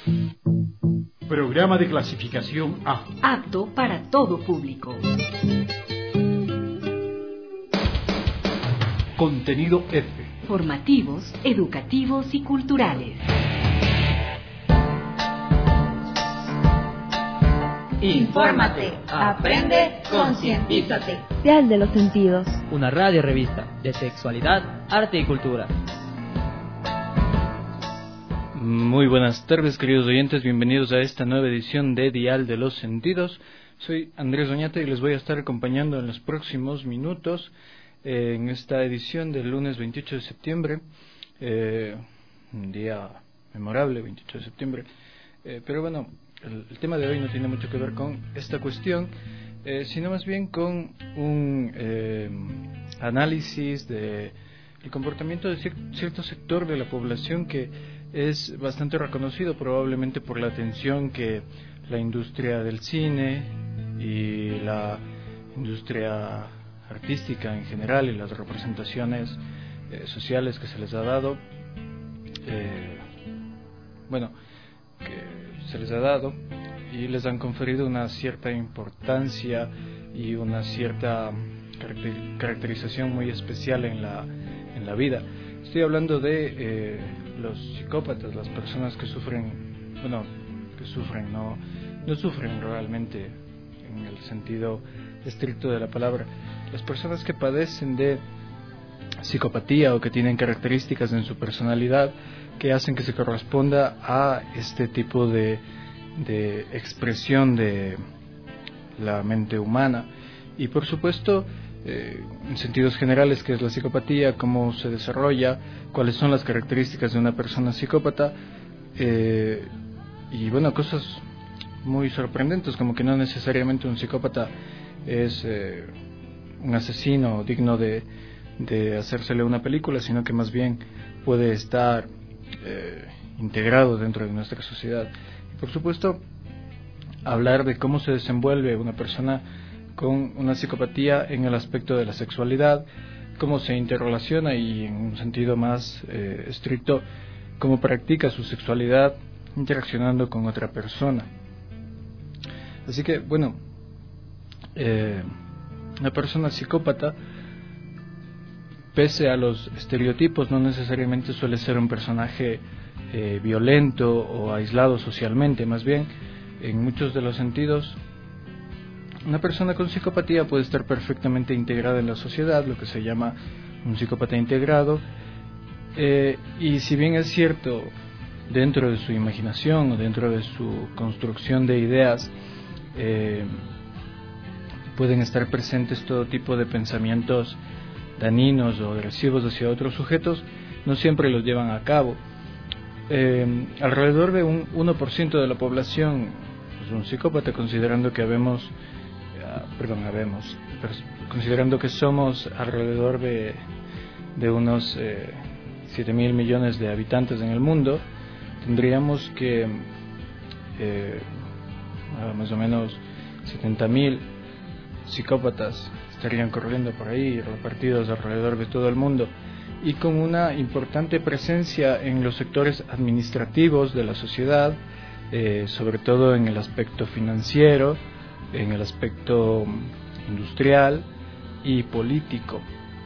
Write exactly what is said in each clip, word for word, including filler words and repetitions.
Programa de clasificación A. Apto para todo público. Contenido F. Formativos, educativos y culturales. Infórmate, aprende, concientízate. Dial de los Sentidos. Una radio revista de sexualidad, arte y cultura. Muy buenas tardes, queridos oyentes, bienvenidos a esta nueva edición de Dial de los Sentidos. Soy Andrés Oñate y les voy a estar acompañando en los próximos minutos eh, en esta edición del lunes veintiocho de septiembre, eh, un día memorable, veintiocho de septiembre, eh, pero bueno, el, el tema de hoy no tiene mucho que ver con esta cuestión, eh, sino más bien con un eh, análisis de el comportamiento de cier- cierto sector de la población que es bastante reconocido probablemente por la atención que la industria del cine y la industria artística en general y las representaciones eh, sociales que se les ha dado, eh, bueno, que se les ha dado y les han conferido una cierta importancia y una cierta caracter- caracterización muy especial en la, en la vida. Estoy hablando de eh, los psicópatas, las personas que sufren, bueno, que sufren, no, no sufren realmente en el sentido estricto de la palabra, las personas que padecen de psicopatía o que tienen características en su personalidad que hacen que se corresponda a este tipo de, de expresión de la mente humana. Y por supuesto, Eh, en sentidos generales, qué es la psicopatía, cómo se desarrolla, cuáles son las características de una persona psicópata, eh, y bueno, cosas muy sorprendentes, como que no necesariamente un psicópata es eh, un asesino digno de, de hacérsele una película, sino que más bien puede estar eh, integrado dentro de nuestra sociedad. Y por supuesto, hablar de cómo se desenvuelve una persona con una psicopatía en el aspecto de la sexualidad, cómo se interrelaciona y en un sentido más eh, estricto, cómo practica su sexualidad interaccionando con otra persona. Así que, bueno, eh, una persona psicópata, pese a los estereotipos, no necesariamente suele ser un personaje eh, violento o aislado socialmente, más bien, en muchos de los sentidos, una persona con psicopatía puede estar perfectamente integrada en la sociedad, lo que se llama un psicópata integrado, eh, y si bien es cierto, dentro de su imaginación o dentro de su construcción de ideas, eh, pueden estar presentes todo tipo de pensamientos dañinos o agresivos hacia otros sujetos, no siempre los llevan a cabo. Eh, alrededor de un uno por ciento de la población es un psicópata, considerando que habemos perdón, habemos, considerando que somos alrededor de, de unos eh, siete mil millones de habitantes en el mundo, tendríamos que eh, más o menos setenta mil psicópatas estarían corriendo por ahí, repartidos alrededor de todo el mundo, y con una importante presencia en los sectores administrativos de la sociedad, eh, sobre todo en el aspecto financiero, en el aspecto industrial y político,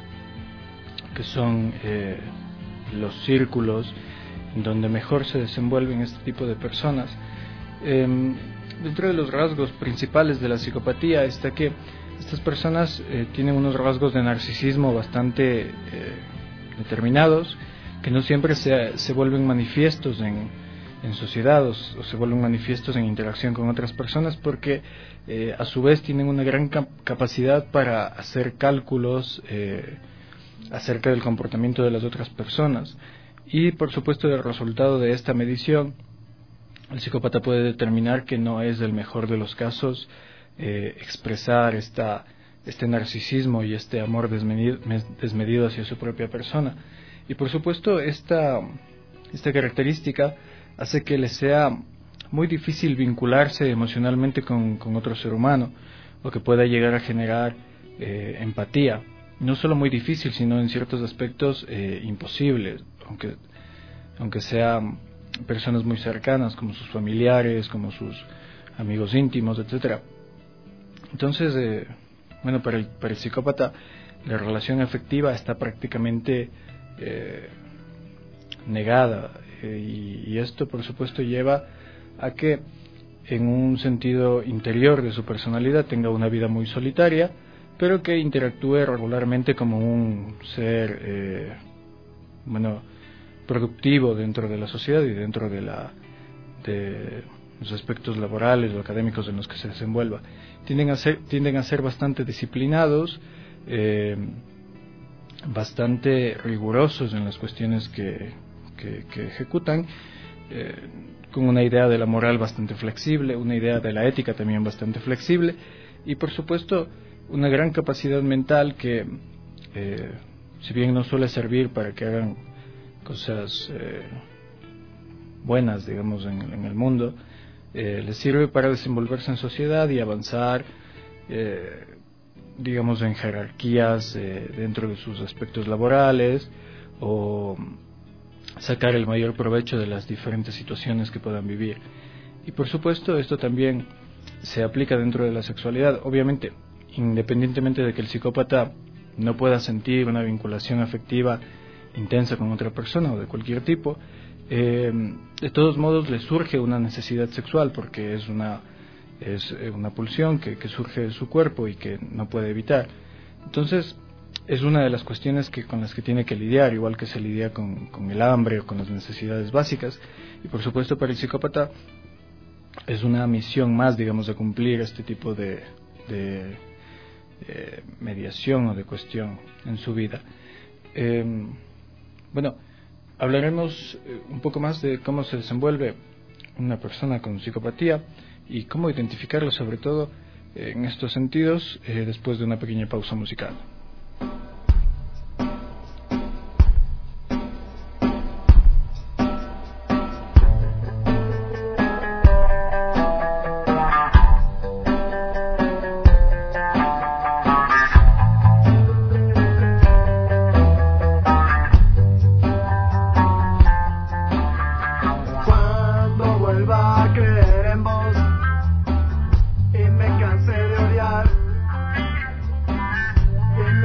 que son eh, los círculos donde mejor se desenvuelven este tipo de personas. Eh, dentro de los rasgos principales de la psicopatía está que estas personas eh, tienen unos rasgos de narcisismo bastante eh, determinados, que no siempre se, se vuelven manifiestos en en sociedad o, o se vuelven manifiestos en interacción con otras personas, porque eh, a su vez tienen una gran cap- capacidad para hacer cálculos eh, acerca del comportamiento de las otras personas, y por supuesto el resultado de esta medición el psicópata puede determinar que no es el mejor de los casos eh, expresar esta, este narcisismo y este amor desmedido, desmedido hacia su propia persona. Y por supuesto esta, esta característica hace que le sea muy difícil vincularse emocionalmente con, con otro ser humano, o que pueda llegar a generar eh, empatía. No solo muy difícil, sino en ciertos aspectos eh, imposible, aunque, aunque sea personas muy cercanas, como sus familiares, como sus amigos íntimos, etcétera. Entonces, eh, bueno, para el, para el psicópata la relación afectiva está prácticamente eh, negada, eh, y, y esto por supuesto lleva a que en un sentido interior de su personalidad tenga una vida muy solitaria, pero que interactúe regularmente como un ser eh, bueno, productivo dentro de la sociedad y dentro de la de los aspectos laborales o académicos en los que se desenvuelva. Tienden a ser, tienden a ser bastante disciplinados, eh, bastante rigurosos en las cuestiones que, que, que ejecutan, eh, con una idea de la moral bastante flexible, una idea de la ética también bastante flexible, y por supuesto una gran capacidad mental que, eh, si bien no suele servir para que hagan cosas eh, buenas, digamos, en, en el mundo, eh, les sirve para desenvolverse en sociedad y avanzar, eh, digamos, en jerarquías eh, dentro de sus aspectos laborales, o sacar el mayor provecho de las diferentes situaciones que puedan vivir. Y por supuesto esto también se aplica dentro de la sexualidad. Obviamente, independientemente de que el psicópata no pueda sentir una vinculación afectiva intensa con otra persona o de cualquier tipo, eh, de todos modos le surge una necesidad sexual, porque es una es una pulsión que, que surge de su cuerpo y que no puede evitar. Entonces es una de las cuestiones que con las que tiene que lidiar, igual que se lidia con, con el hambre o con las necesidades básicas. Y por supuesto para el psicópata es una misión más, digamos, de cumplir este tipo de, de, de mediación o de cuestión en su vida. Eh, bueno, hablaremos un poco más de cómo se desenvuelve una persona con psicopatía y cómo identificarlo, sobre todo en estos sentidos, eh, después de una pequeña pausa musical. Y me cansé de odiar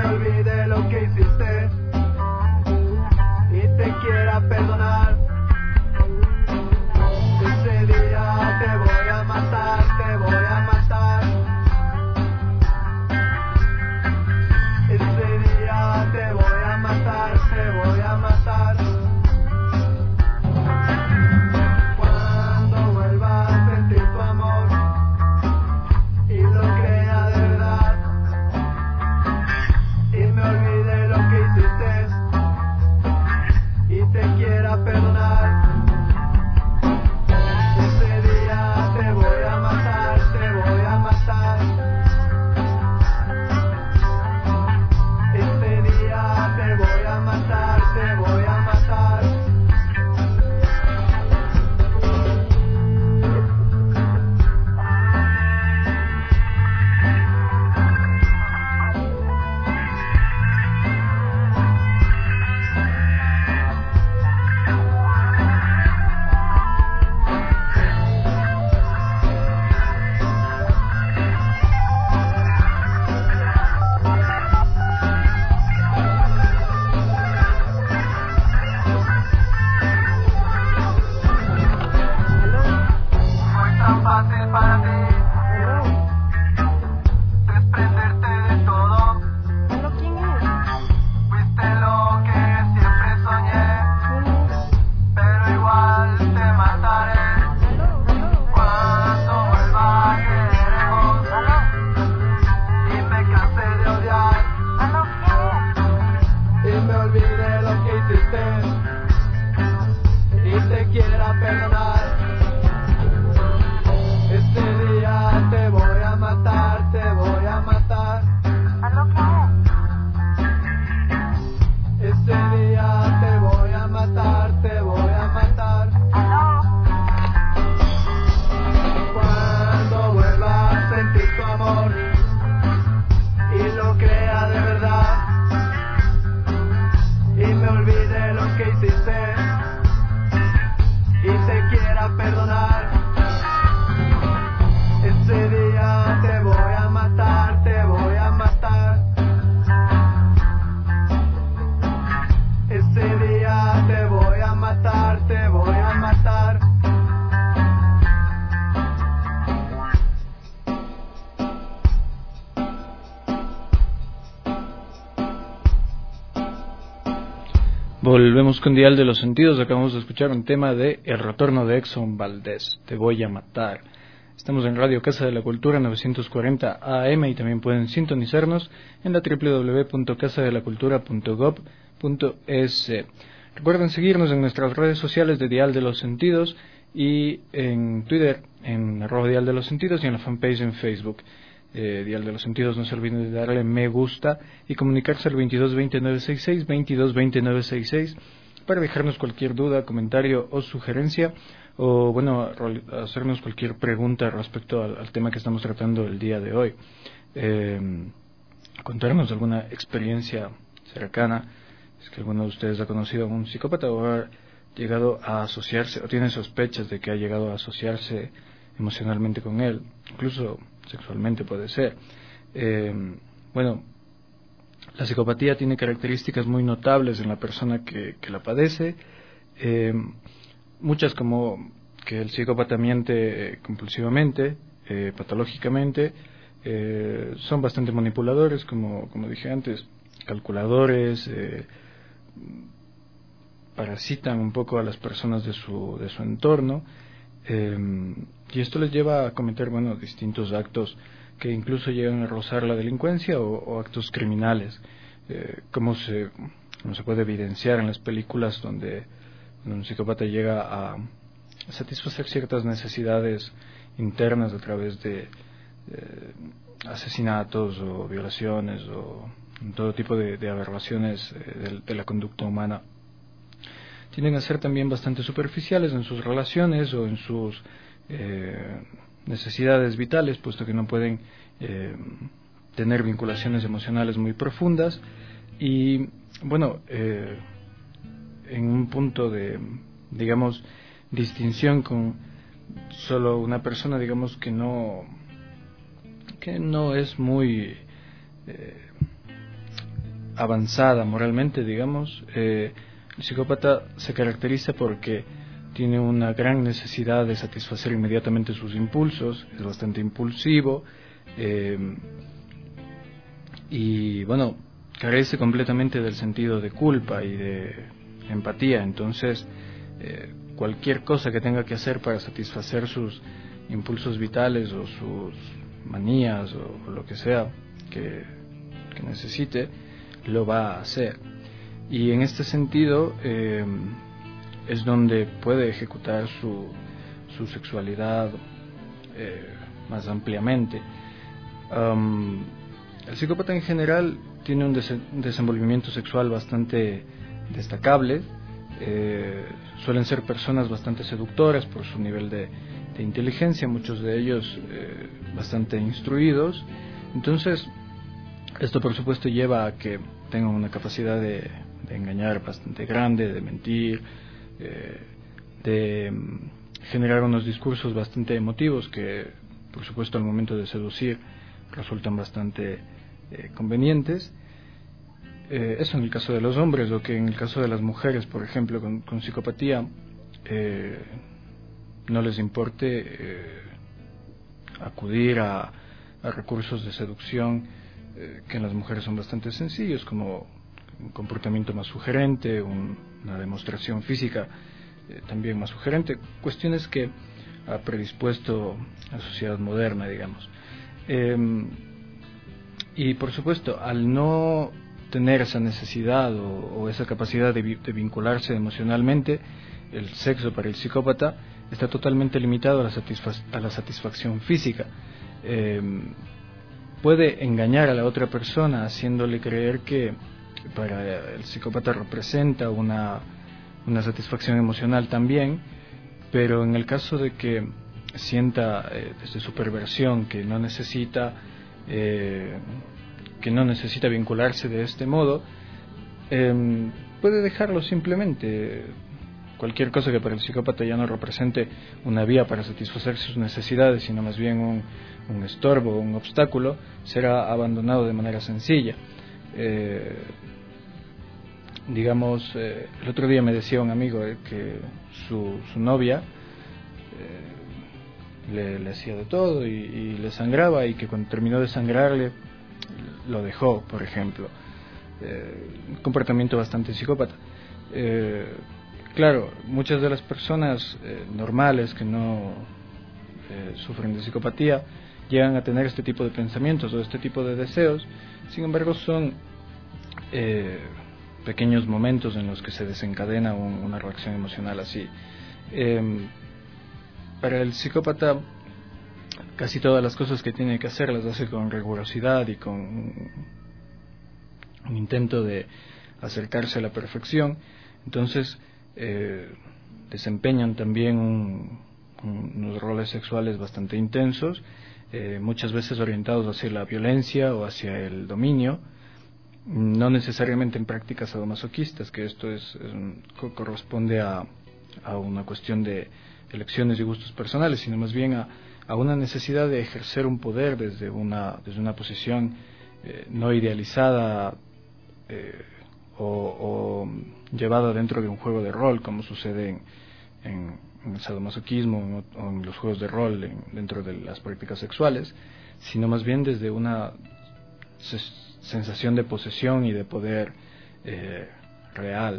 Volvemos con Dial de los Sentidos. Acabamos de escuchar un tema de El Retorno de Exxon Valdez, Te Voy a Matar. Estamos en Radio Casa de la Cultura novecientos cuarenta A M y también pueden sintonizarnos en la doble u doble u doble u punto casa de la cultura punto gob punto es. Recuerden seguirnos en nuestras redes sociales de Dial de los Sentidos y en Twitter en arroba Dial de los Sentidos y en la fanpage en Facebook. Eh, Dial de los Sentidos, no se olviden de darle me gusta y comunicarse al veintidós veinte nueve sesenta y seis, veintidós veinte nueve sesenta y seis para dejarnos cualquier duda, comentario o sugerencia, o bueno, hacernos cualquier pregunta respecto al, al tema que estamos tratando el día de hoy. Eh, contarnos alguna experiencia cercana, es que alguno de ustedes ha conocido a un psicópata o ha llegado a asociarse, o tiene sospechas de que ha llegado a asociarse emocionalmente con él, incluso sexualmente puede ser. Eh, bueno, la psicopatía tiene características muy notables en la persona que, que la padece, eh, muchas como que el psicópata miente eh, compulsivamente, eh, patológicamente, eh, son bastante manipuladores, como, como dije antes, calculadores, eh, parasitan un poco a las personas de su, de su entorno, eh, y esto les lleva a cometer, bueno, distintos actos que incluso llegan a rozar la delincuencia o, o actos criminales, eh, como se, como se puede evidenciar en las películas donde, donde un psicópata llega a satisfacer ciertas necesidades internas a través de eh, asesinatos o violaciones o todo tipo de, de aberraciones eh, de, de la conducta humana. Tienden a ser también bastante superficiales en sus relaciones o en sus eh, necesidades vitales, puesto que no pueden eh, tener vinculaciones emocionales muy profundas y, bueno, eh, en un punto de, digamos, distinción con solo una persona, digamos, que no que no es muy eh, avanzada moralmente, digamos, eh, el psicópata se caracteriza porque tiene una gran necesidad de satisfacer inmediatamente sus impulsos, es bastante impulsivo eh, y, bueno, carece completamente del sentido de culpa y de empatía. Entonces, eh, cualquier cosa que tenga que hacer para satisfacer sus impulsos vitales o sus manías o, o lo que sea que, que necesite, lo va a hacer. Y en este sentido eh, es donde puede ejecutar su, su sexualidad eh, más ampliamente. Um, el psicópata en general tiene un, des- un desenvolvimiento sexual bastante destacable. Eh, suelen ser personas bastante seductoras por su nivel de, de inteligencia, muchos de ellos eh, bastante instruidos. Entonces, esto por supuesto lleva a que tengan una capacidad de, de engañar bastante grande, de mentir, eh, de um, generar unos discursos bastante emotivos que, por supuesto, al momento de seducir resultan bastante eh, convenientes. Eh, eso en el caso de los hombres, o que en el caso de las mujeres, por ejemplo, con, con psicopatía, eh, no les importe eh, acudir a, a recursos de seducción eh, que en las mujeres son bastante sencillos, como un comportamiento más sugerente, un, una demostración física eh, también más sugerente, cuestiones que ha predispuesto a la sociedad moderna, digamos. Eh, y por supuesto, al no tener esa necesidad o, o esa capacidad de, de vincularse emocionalmente, el sexo para el psicópata está totalmente limitado a la, satisfac- a la satisfacción física. Eh, puede engañar a la otra persona haciéndole creer que para el psicópata representa una, una satisfacción emocional también, pero en el caso de que sienta eh, desde su perversión que no necesita eh, que no necesita vincularse de este modo, eh, puede dejarlo simplemente. Cualquier cosa que para el psicópata ya no represente una vía para satisfacer sus necesidades, sino más bien un, un estorbo, un obstáculo, será abandonado de manera sencilla. Eh, digamos, eh, el otro día me decía un amigo eh, que su, su novia eh, le, le hacía de todo y, y le sangraba, y que cuando terminó de sangrarle lo dejó, por ejemplo. Eh, un comportamiento bastante psicópata. Eh, claro, muchas de las personas eh, normales que no eh, sufren de psicopatía llegan a tener este tipo de pensamientos o este tipo de deseos. Sin embargo, son eh, pequeños momentos en los que se desencadena un, una reacción emocional así. Eh, para el psicópata, casi todas las cosas que tiene que hacer las hace con rigurosidad y con un intento de acercarse a la perfección. Entonces eh, desempeñan también un, un, unos roles sexuales bastante intensos, eh, muchas veces orientados hacia la violencia o hacia el dominio, no necesariamente en prácticas sadomasoquistas, que esto es, es un, corresponde a, a una cuestión de elecciones y gustos personales, sino más bien a, a una necesidad de ejercer un poder desde una, desde una posición eh, no idealizada eh, o, o llevada dentro de un juego de rol, como sucede en, en, en el sadomasoquismo o en los juegos de rol en, dentro de las prácticas sexuales, sino más bien desde una sensación de posesión y de poder eh, real.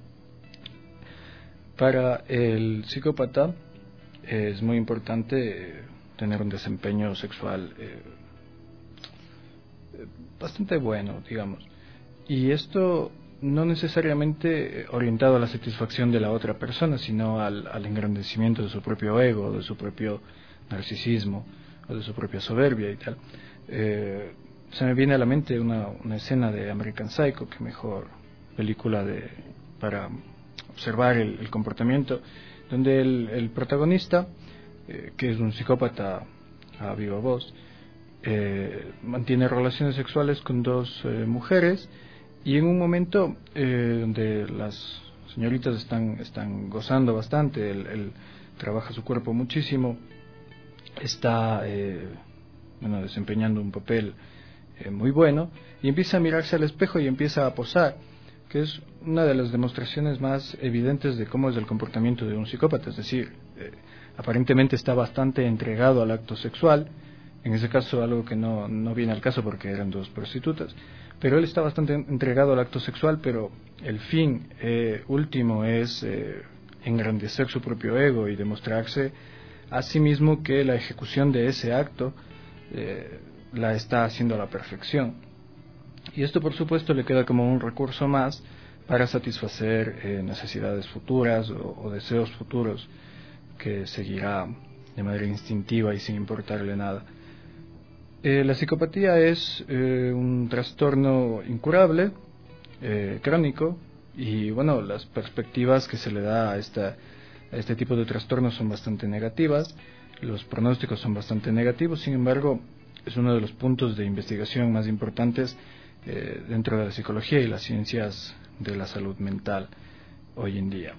Para el psicópata eh, es muy importante eh, tener un desempeño sexual eh, bastante bueno, digamos, y esto no necesariamente orientado a la satisfacción de la otra persona, sino al, al engrandecimiento de su propio ego, de su propio narcisismo o de su propia soberbia y tal. Eh, se me viene a la mente una, una escena de American Psycho, que mejor película de para observar el, el comportamiento, donde el, el protagonista, eh, que es un psicópata a viva voz, eh, mantiene relaciones sexuales con dos eh, mujeres, y en un momento eh, donde las señoritas están, están gozando bastante, él, él trabaja su cuerpo muchísimo, está eh, bueno, desempeñando un papel eh, muy bueno, y empieza a mirarse al espejo y empieza a posar, que es una de las demostraciones más evidentes de cómo es el comportamiento de un psicópata. Es decir, eh, aparentemente está bastante entregado al acto sexual, en ese caso algo que no, no viene al caso porque eran dos prostitutas, pero él está bastante entregado al acto sexual, pero el fin eh, último es eh, engrandecer su propio ego y demostrarse a sí mismo que la ejecución de ese acto eh, la está haciendo a la perfección. Y esto, por supuesto, le queda como un recurso más para satisfacer eh, necesidades futuras o, o deseos futuros que seguirá de manera instintiva y sin importarle nada. Eh, la psicopatía es eh, un trastorno incurable, eh, crónico, y bueno, las perspectivas que se le da a, esta, a este tipo de trastornos son bastante negativas, los pronósticos son bastante negativos. Sin embargo, es uno de los puntos de investigación más importantes eh, dentro de la psicología y las ciencias de la salud mental hoy en día.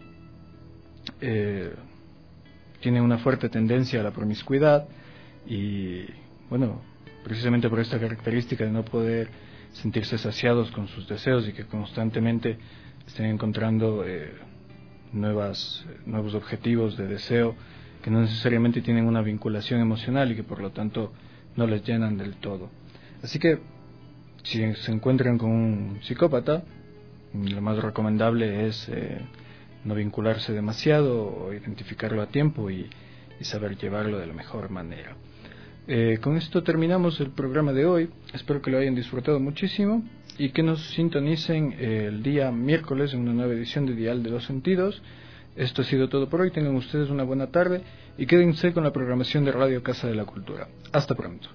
Eh, tiene una fuerte tendencia a la promiscuidad y, bueno, precisamente por esta característica de no poder sentirse saciados con sus deseos y que constantemente estén encontrando eh, nuevas, nuevos objetivos de deseo que no necesariamente tienen una vinculación emocional y que por lo tanto no les llenan del todo. Así que si se encuentran con un psicópata, lo más recomendable es eh, no vincularse demasiado o identificarlo a tiempo y, y saber llevarlo de la mejor manera. Eh, con esto terminamos el programa de hoy. Espero que lo hayan disfrutado muchísimo y que nos sintonicen eh, el día miércoles en una nueva edición de Dial de los Sentidos. Esto ha sido todo por hoy. Tengan ustedes una buena tarde y quédense con la programación de Radio Casa de la Cultura. Hasta pronto.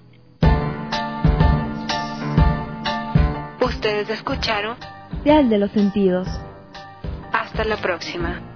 Ustedes escucharon Dial de los Sentidos. Hasta la próxima.